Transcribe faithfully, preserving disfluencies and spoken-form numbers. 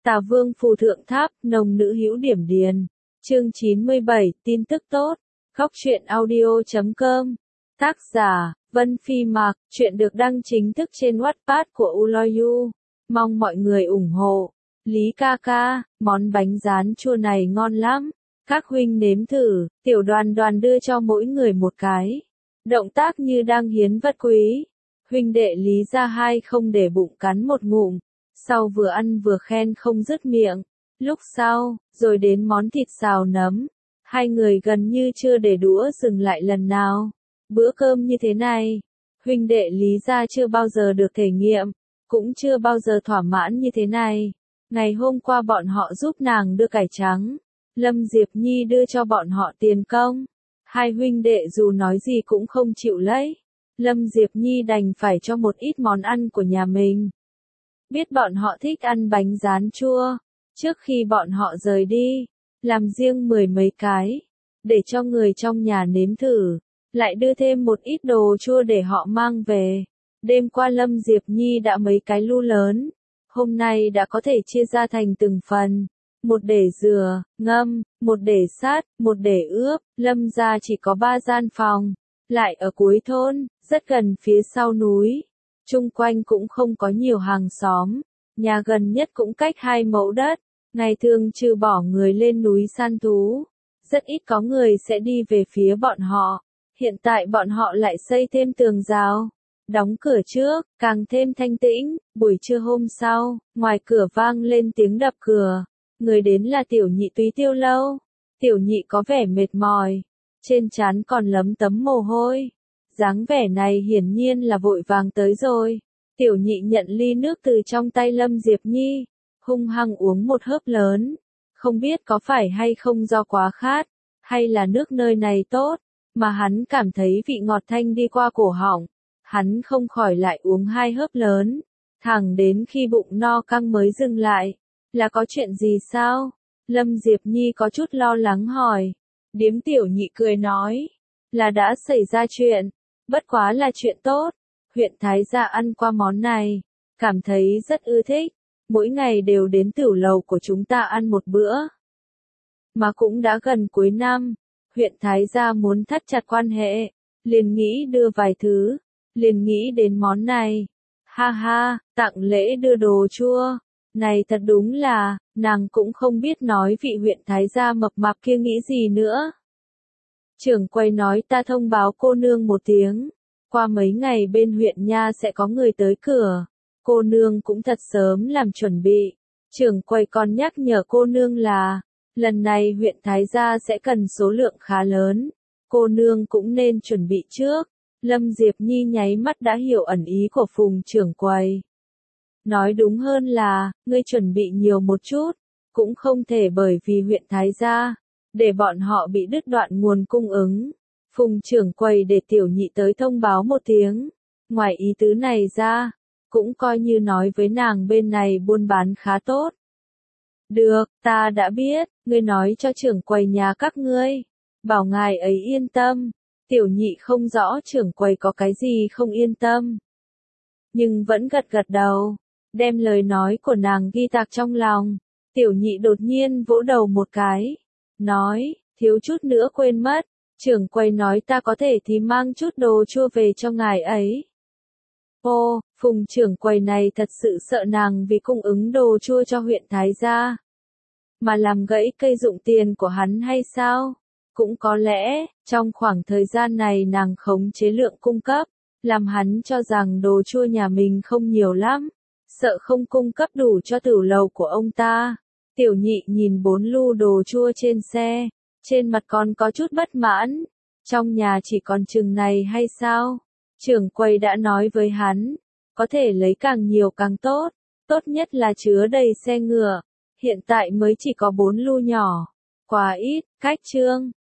Tà Vương phù thượng tháp, nồng nữ hữu điểm điền. Chương chín mươi bảy, tin tức tốt. Góc truyện audio chấm com. Tác giả, Vân Phi Mạc. Chuyện được đăng chính thức trên Wattpad của Uloyu. Mong mọi người ủng hộ. Lý ca ca, món bánh rán chua này ngon lắm. Các huynh nếm thử, tiểu đoàn đoàn đưa cho mỗi người một cái. Động tác như đang hiến vật quý. Huynh đệ Lý ra hai không để bụng cắn một ngụm. Sau vừa ăn vừa khen không dứt miệng. Lúc sau, rồi đến món thịt xào nấm. Hai người gần như chưa để đũa dừng lại lần nào. Bữa cơm như thế này, huynh đệ Lý ra chưa bao giờ được thể nghiệm, cũng chưa bao giờ thỏa mãn như thế này. Ngày hôm qua bọn họ giúp nàng đưa cải trắng. Lâm Diệp Nhi đưa cho bọn họ tiền công. Hai huynh đệ dù nói gì cũng không chịu lấy. Lâm Diệp Nhi đành phải cho một ít món ăn của nhà mình. Biết bọn họ thích ăn bánh rán chua. Trước khi bọn họ rời đi, làm riêng mười mấy cái, để cho người trong nhà nếm thử. Lại đưa thêm một ít đồ chua để họ mang về. Đêm qua Lâm Diệp Nhi đã mấy cái lu lớn. Hôm nay đã có thể chia ra thành từng phần. Một để dừa, ngâm, một để sát, một để ướp. Lâm gia chỉ có ba gian phòng. Lại ở cuối thôn, rất gần phía sau núi. Chung quanh cũng không có nhiều hàng xóm. Nhà gần nhất cũng cách hai mẫu đất. Ngày thường trừ bỏ người lên núi săn thú. Rất ít có người sẽ đi về phía bọn họ. Hiện tại bọn họ lại xây thêm tường rào. Đóng cửa trước, càng thêm thanh tĩnh. Buổi trưa hôm sau, ngoài cửa vang lên tiếng đập cửa. Người đến là tiểu nhị Túy Tiêu Lâu. Tiểu nhị có vẻ mệt mỏi. Trên trán còn lấm tấm mồ hôi. Dáng vẻ này hiển nhiên là vội vàng tới rồi. Tiểu nhị nhận ly nước từ trong tay Lâm Diệp Nhi. Hung hăng uống một hớp lớn. Không biết có phải hay không do quá khát. Hay là nước nơi này tốt. Mà hắn cảm thấy vị ngọt thanh đi qua cổ họng. Hắn không khỏi lại uống hai hớp lớn. Thẳng đến khi bụng no căng mới dừng lại. Là có chuyện gì sao? Lâm Diệp Nhi có chút lo lắng hỏi. Điếm tiểu nhị cười nói. Là đã xảy ra chuyện. Bất quá là chuyện tốt. Huyện Thái Gia ăn qua món này. Cảm thấy rất ưa thích. Mỗi ngày đều đến tửu lầu của chúng ta ăn một bữa. Mà cũng đã gần cuối năm. Huyện Thái Gia muốn thắt chặt quan hệ. Liền nghĩ đưa vài thứ. Liền nghĩ đến món này. Ha ha, tặng lễ đưa đồ chua. Này thật đúng là, nàng cũng không biết nói vị huyện Thái Gia mập mạp kia nghĩ gì nữa. Trưởng quầy nói ta thông báo cô nương một tiếng. Qua mấy ngày bên huyện nha sẽ có người tới cửa. Cô nương cũng thật sớm làm chuẩn bị. Trưởng quầy còn nhắc nhở cô nương là, lần này huyện Thái Gia sẽ cần số lượng khá lớn. Cô nương cũng nên chuẩn bị trước. Lâm Diệp Nhi nháy mắt đã hiểu ẩn ý của Phùng trưởng quầy. Nói đúng hơn là, ngươi chuẩn bị nhiều một chút. Cũng không thể bởi vì huyện Thái Gia, để bọn họ bị đứt đoạn nguồn cung ứng. Phùng trưởng quầy để tiểu nhị tới thông báo một tiếng. Ngoài ý tứ này ra, cũng coi như nói với nàng bên này buôn bán khá tốt. Được, ta đã biết, ngươi nói cho trưởng quầy nhà các ngươi. Bảo ngài ấy yên tâm. Tiểu nhị không rõ trưởng quầy có cái gì không yên tâm. Nhưng vẫn gật gật đầu. Đem lời nói của nàng ghi tạc trong lòng. Tiểu nhị đột nhiên vỗ đầu một cái. Nói, thiếu chút nữa quên mất. Trưởng quầy nói ta có thể thì mang chút đồ chua về cho ngài ấy. Ô, Phùng trưởng quầy này thật sự sợ nàng vì cung ứng đồ chua cho huyện Thái Gia. Mà làm gãy cây dụng tiền của hắn hay sao? Cũng có lẽ, trong khoảng thời gian này nàng khống chế lượng cung cấp, làm hắn cho rằng đồ chua nhà mình không nhiều lắm. Sợ không cung cấp đủ cho tửu lầu của ông ta. Tiểu nhị nhìn bốn lu đồ chua trên xe. Trên mặt còn có chút bất mãn. Trong nhà chỉ còn chừng này hay sao? Trưởng quầy đã nói với hắn. Có thể lấy càng nhiều càng tốt. Tốt nhất là chứa đầy xe ngựa. Hiện tại mới chỉ có bốn lu nhỏ. Quá ít, cách chương.